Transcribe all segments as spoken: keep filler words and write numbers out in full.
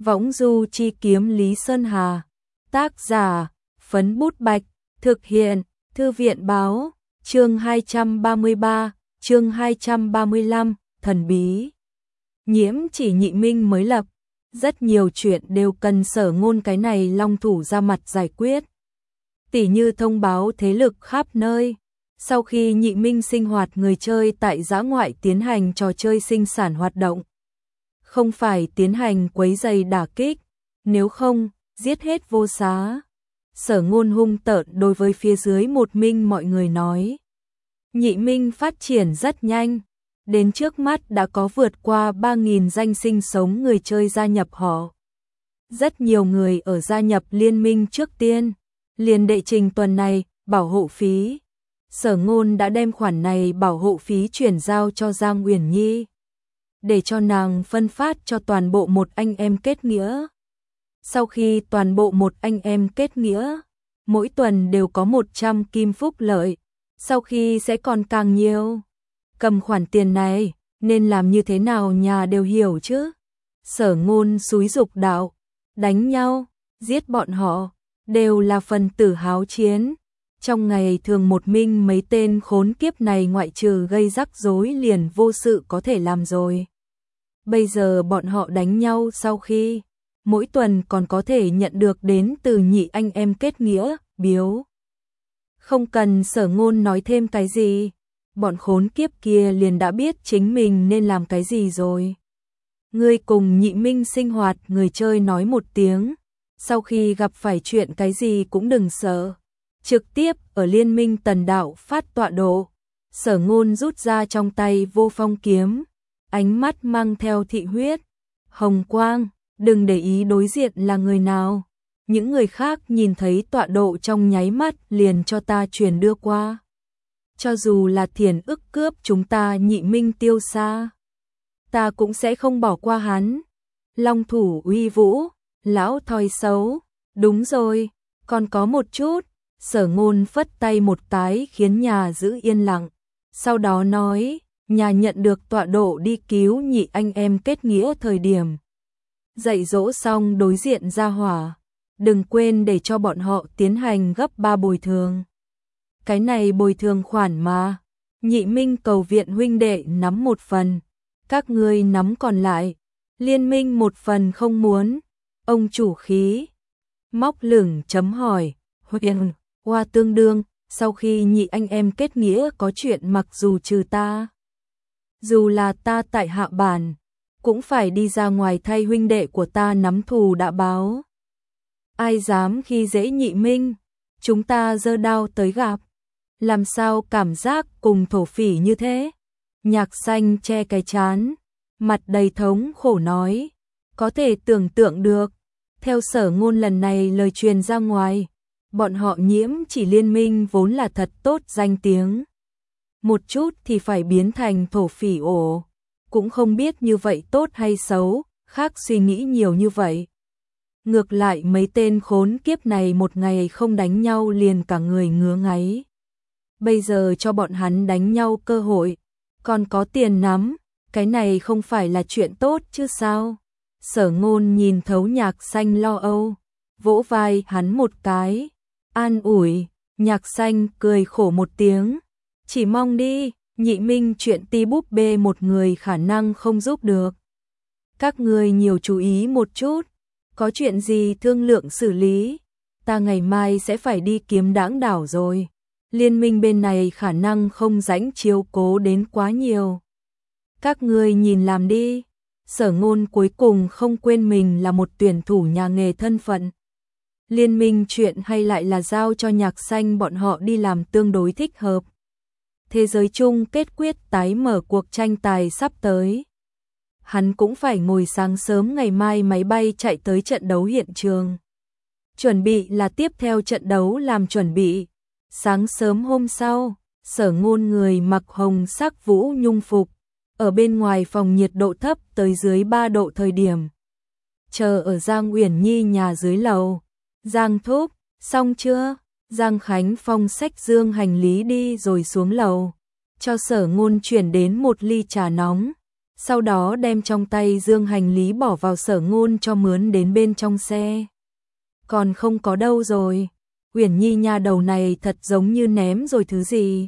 Võng du chi kiếm Lý Sơn Hà. Tác giả, Phấn Bút Bạch. Thực hiện, Thư viện báo. Chương hai trăm ba mươi ba, chương hai trăm ba mươi lăm, thần bí. Nhiễm chỉ Nhị Minh mới lập. Rất nhiều chuyện đều cần Sở Ngôn cái này long thủ ra mặt giải quyết. Tỉ như thông báo thế lực khắp nơi. Sau khi Nhị Minh sinh hoạt người chơi tại dã ngoại tiến hành trò chơi sinh sản hoạt động. Không phải tiến hành quấy rầy đả kích, nếu không, giết hết vô xá. Sở Ngôn hung tợn đối với phía dưới một Minh mọi người nói. Nhị Minh phát triển rất nhanh, đến trước mắt đã có vượt qua ba nghìn danh sinh sống người chơi gia nhập họ. Rất nhiều người ở gia nhập liên minh trước tiên, liền đệ trình tuần này, bảo hộ phí. Sở Ngôn đã đem khoản này bảo hộ phí chuyển giao cho Giang Uyển Nhi, để cho nàng phân phát cho toàn bộ một anh em kết nghĩa. Sau khi toàn bộ một anh em kết nghĩa, mỗi tuần đều có một trăm kim phúc lợi, sau khi sẽ còn càng nhiều. Cầm khoản tiền này, nên làm như thế nào nhà đều hiểu chứ. Sở Ngôn xúi giục đạo, đánh nhau, giết bọn họ, đều là phần tử háo chiến. Trong ngày thường một Minh mấy tên khốn kiếp này ngoại trừ gây rắc rối liền vô sự có thể làm rồi. Bây giờ bọn họ đánh nhau sau khi, mỗi tuần còn có thể nhận được đến từ nhị anh em kết nghĩa, biếu. Không cần Sở Ngôn nói thêm cái gì, bọn khốn kiếp kia liền đã biết chính mình nên làm cái gì rồi. Ngươi cùng Nhị Minh sinh hoạt người chơi nói một tiếng, sau khi gặp phải chuyện cái gì cũng đừng sợ. Trực tiếp ở Liên Minh Tần Đạo phát tọa độ. Sở Ngôn rút ra trong tay Vô Phong kiếm, ánh mắt mang theo thị huyết, hồng quang, đừng để ý đối diện là người nào. Những người khác nhìn thấy tọa độ trong nháy mắt liền cho ta truyền đưa qua. Cho dù là thiền ức cướp chúng ta Nhị Minh tiêu xa, ta cũng sẽ không bỏ qua hắn. Long thủ uy vũ, lão thoi xấu, đúng rồi, còn có một chút. Sở Ngôn phất tay một cái khiến nhà giữ yên lặng, sau đó nói, nhà nhận được tọa độ đi cứu nhị anh em kết nghĩa thời điểm. Dạy dỗ xong đối diện ra hỏa, đừng quên để cho bọn họ tiến hành gấp ba bồi thường. Cái này bồi thường khoản mà, Nhị Minh cầu viện huynh đệ nắm một phần, các ngươi nắm còn lại, liên minh một phần không muốn. Ông chủ khí, móc lửng chấm hỏi, huyền. Hoa tương đương, sau khi nhị anh em kết nghĩa có chuyện mặc dù trừ ta. Dù là ta tại hạ bản, cũng phải đi ra ngoài thay huynh đệ của ta nắm thù đã báo. Ai dám khi dễ Nhị Minh, chúng ta giơ đao tới gặp. Làm sao cảm giác cùng thổ phỉ như thế? Nhạc Xanh che cái trán, mặt đầy thống khổ nói. Có thể tưởng tượng được, theo Sở Ngôn lần này lời truyền ra ngoài. Bọn họ Nhiễm chỉ liên minh vốn là thật tốt danh tiếng. Một chút thì phải biến thành thổ phỉ ổ. Cũng không biết như vậy tốt hay xấu, khác suy nghĩ nhiều như vậy. Ngược lại mấy tên khốn kiếp này một ngày không đánh nhau liền cả người ngứa ngáy. Bây giờ cho bọn hắn đánh nhau cơ hội, còn có tiền nắm, cái này không phải là chuyện tốt chứ sao? Sở Ngôn nhìn thấu Nhạc Xanh lo âu, vỗ vai hắn một cái. An ủi, Nhạc Xanh cười khổ một tiếng, chỉ mong đi, Nhị Minh chuyện ti búp bê một người khả năng không giúp được. Các người nhiều chú ý một chút, có chuyện gì thương lượng xử lý, ta ngày mai sẽ phải đi Kiếm Đãng đảo rồi. Liên minh bên này khả năng không rảnh chiếu cố đến quá nhiều. Các người nhìn làm đi. Sở Ngôn cuối cùng không quên mình là một tuyển thủ nhà nghề thân phận. Liên minh chuyện hay lại là giao cho Nhạc Xanh bọn họ đi làm tương đối thích hợp. Thế giới chung kết quyết tái mở cuộc tranh tài sắp tới. Hắn cũng phải ngồi sáng sớm ngày mai máy bay chạy tới trận đấu hiện trường. Chuẩn bị là tiếp theo trận đấu làm chuẩn bị. Sáng sớm hôm sau, Sở Ngôn người mặc hồng sắc vũ nhung phục, ở bên ngoài phòng nhiệt độ thấp tới dưới ba độ thời điểm. Chờ ở Giang Uyển Nhi nhà dưới lầu. Giang thúc, xong chưa? Giang Khánh Phong xách dương hành lý đi rồi xuống lầu, cho Sở Ngôn chuyển đến một ly trà nóng. sau đó đem trong tay dương hành lý bỏ vào Sở Ngôn cho mướn đến bên trong xe. Còn không có đâu rồi, Uyển Nhi nha đầu này thật giống như ném rồi thứ gì.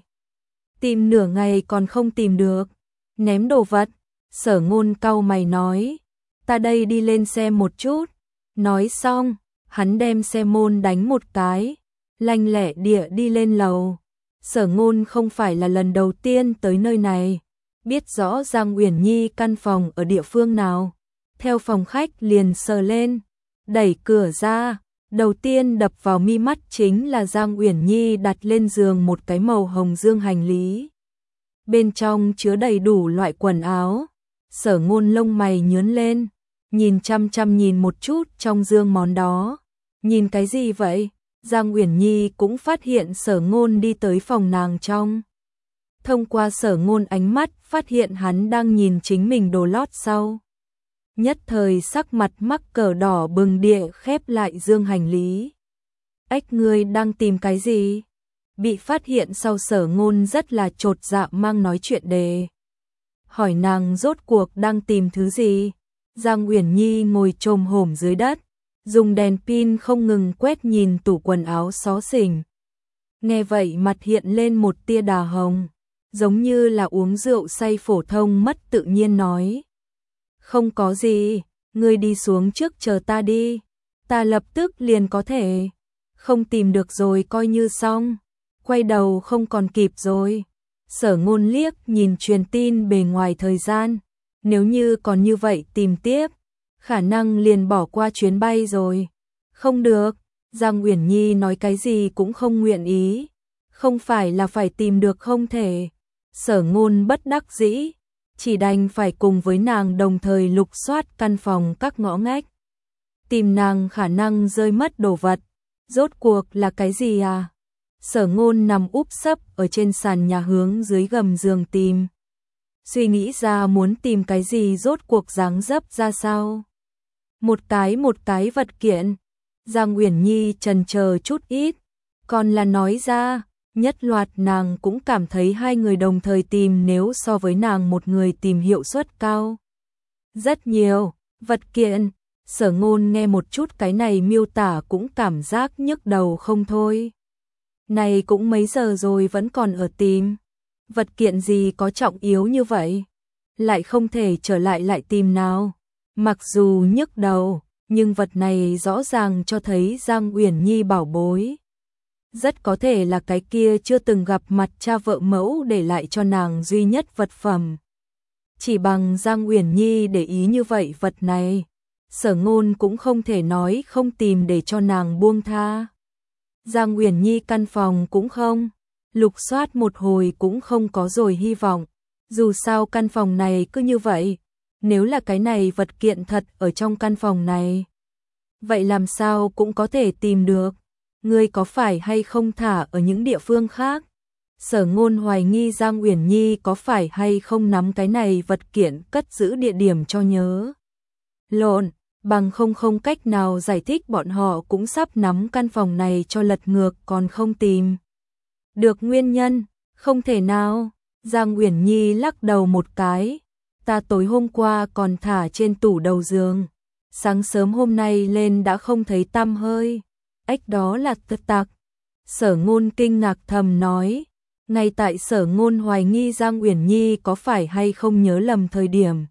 Tìm nửa ngày còn không tìm được, ném đồ vật. Sở Ngôn cau mày nói, ta đây đi lên xe một chút. Nói xong, hắn đem xe môn đánh một cái, lanh lẹ địa đi lên lầu. Sở Ngôn không phải là lần đầu tiên tới nơi này, biết rõ Giang Uyển Nhi căn phòng ở địa phương nào. Theo phòng khách liền sờ lên, đẩy cửa ra, đầu tiên đập vào mi mắt chính là Giang Uyển Nhi đặt lên giường một cái màu hồng dương hành lý. Bên trong chứa đầy đủ loại quần áo. Sở Ngôn lông mày nhướng lên, nhìn chăm chăm nhìn một chút trong dương món đó. Nhìn cái gì vậy? Giang Uyển Nhi cũng phát hiện Sở Ngôn đi tới phòng nàng trong. Thông qua Sở Ngôn ánh mắt phát hiện hắn đang nhìn chính mình đồ lót sau. Nhất thời sắc mặt mắc cờ đỏ bừng địa khép lại dương hành lý. Ếch, ngươi đang tìm cái gì? Bị phát hiện sau Sở Ngôn rất là chột dạ mang nói chuyện đề. Hỏi nàng rốt cuộc đang tìm thứ gì? Giang Uyển Nhi ngồi chồm hổm dưới đất, dùng đèn pin không ngừng quét nhìn tủ quần áo xó xỉnh. Nghe vậy mặt hiện lên một tia đà hồng, giống như là uống rượu say phổ thông mất tự nhiên nói. Không có gì, ngươi đi xuống trước chờ ta đi, ta lập tức liền có thể. Không tìm được rồi coi như xong, quay đầu không còn kịp rồi. Sở Ngôn liếc nhìn truyền tin bề ngoài thời gian, nếu như còn như vậy tìm tiếp, khả năng liền bỏ qua chuyến bay rồi. Không được, Giang Uyển Nhi nói cái gì cũng không nguyện ý, không phải là phải tìm được không thể. Sở Ngôn bất đắc dĩ, chỉ đành phải cùng với nàng đồng thời lục soát căn phòng các ngõ ngách. Tìm nàng khả năng rơi mất đồ vật, rốt cuộc là cái gì à? Sở Ngôn nằm úp sấp ở trên sàn nhà hướng dưới gầm giường tìm. Suy nghĩ ra muốn tìm cái gì rốt cuộc dáng dấp ra sao. Một cái một cái vật kiện. Giang Uyển Nhi chần chờ chút ít, còn là nói ra, nhất loạt nàng cũng cảm thấy hai người đồng thời tìm nếu so với nàng một người tìm hiệu suất cao. Rất nhiều, vật kiện. Sở Ngôn nghe một chút cái này miêu tả cũng cảm giác nhức đầu không thôi. Này cũng mấy giờ rồi vẫn còn ở tìm. Vật kiện gì có trọng yếu như vậy? Lại không thể trở lại lại tìm nào. Mặc dù nhức đầu, nhưng vật này rõ ràng cho thấy Giang Uyển Nhi bảo bối. Rất có thể là cái kia chưa từng gặp mặt cha vợ mẫu để lại cho nàng duy nhất vật phẩm. Chỉ bằng Giang Uyển Nhi để ý như vậy vật này, Sở Ngôn cũng không thể nói không tìm để cho nàng buông tha. Giang Uyển Nhi căn phòng cũng không, lục soát một hồi cũng không có rồi hy vọng. Dù sao căn phòng này cứ như vậy, nếu là cái này vật kiện thật ở trong căn phòng này, vậy làm sao cũng có thể tìm được. Ngươi có phải hay không thả ở những địa phương khác? Sở Ngôn hoài nghi Giang Uyển Nhi có phải hay không nắm cái này vật kiện cất giữ địa điểm cho nhớ. Lộn, bằng không không cách nào giải thích bọn họ cũng sắp nắm căn phòng này cho lật ngược còn không tìm được nguyên nhân, không thể nào. Giang Uyển Nhi lắc đầu một cái, ta tối hôm qua còn thả trên tủ đầu giường, sáng sớm hôm nay lên đã không thấy tăm hơi. Ếch, đó là tật tặc. Sở Ngôn kinh ngạc thầm nói, ngay tại Sở Ngôn hoài nghi Giang Uyển Nhi có phải hay không nhớ lầm thời điểm,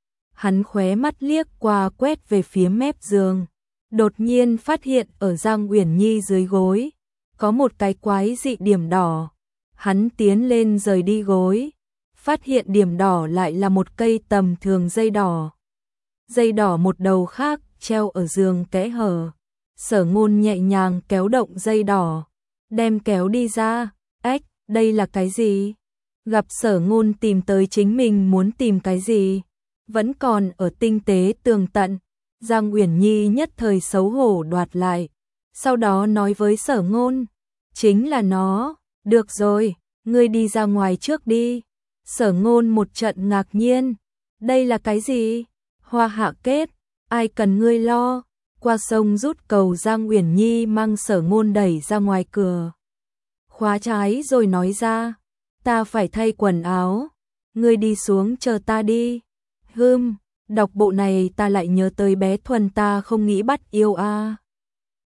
hắn khóe mắt liếc qua quét về phía mép giường, đột nhiên phát hiện ở Giang Uyển Nhi dưới gối có một cái quái dị điểm đỏ. Hắn tiến lên rời đi gối, phát hiện điểm đỏ lại là một cây tầm thường dây đỏ. Dây đỏ một đầu khác treo ở giường kẽ hở. Sở Ngôn nhẹ nhàng kéo động dây đỏ, đem kéo đi ra. Ếch, đây là cái gì? Gặp Sở Ngôn tìm tới chính mình muốn tìm cái gì, vẫn còn ở tinh tế tường tận, Giang Uyển Nhi nhất thời xấu hổ đoạt lại, sau đó nói với Sở Ngôn, chính là nó. Được rồi, ngươi đi ra ngoài trước đi. Sở Ngôn một trận ngạc nhiên, đây là cái gì? Hoa hạ kết, ai cần ngươi lo. Qua sông rút cầu, Giang Uyển Nhi mang Sở Ngôn đẩy ra ngoài cửa, khóa trái rồi nói ra, ta phải thay quần áo, ngươi đi xuống chờ ta đi. Hưm, đọc bộ này ta lại nhớ tới bé Thuần ta không nghĩ bắt yêu a.